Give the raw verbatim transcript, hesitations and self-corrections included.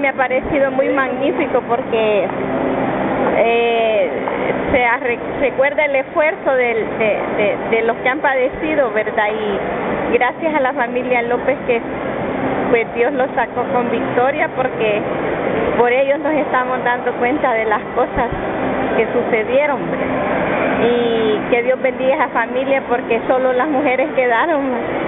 me ha parecido muy magnífico porque eh, se arre, recuerda el esfuerzo del, de, de, de los que han padecido, ¿verdad? Y gracias a la familia López que pues Dios los sacó con victoria, porque por ellos nos estamos dando cuenta de las cosas que sucedieron, ¿verdad? Y que Dios bendiga a esa familia porque solo las mujeres quedaron.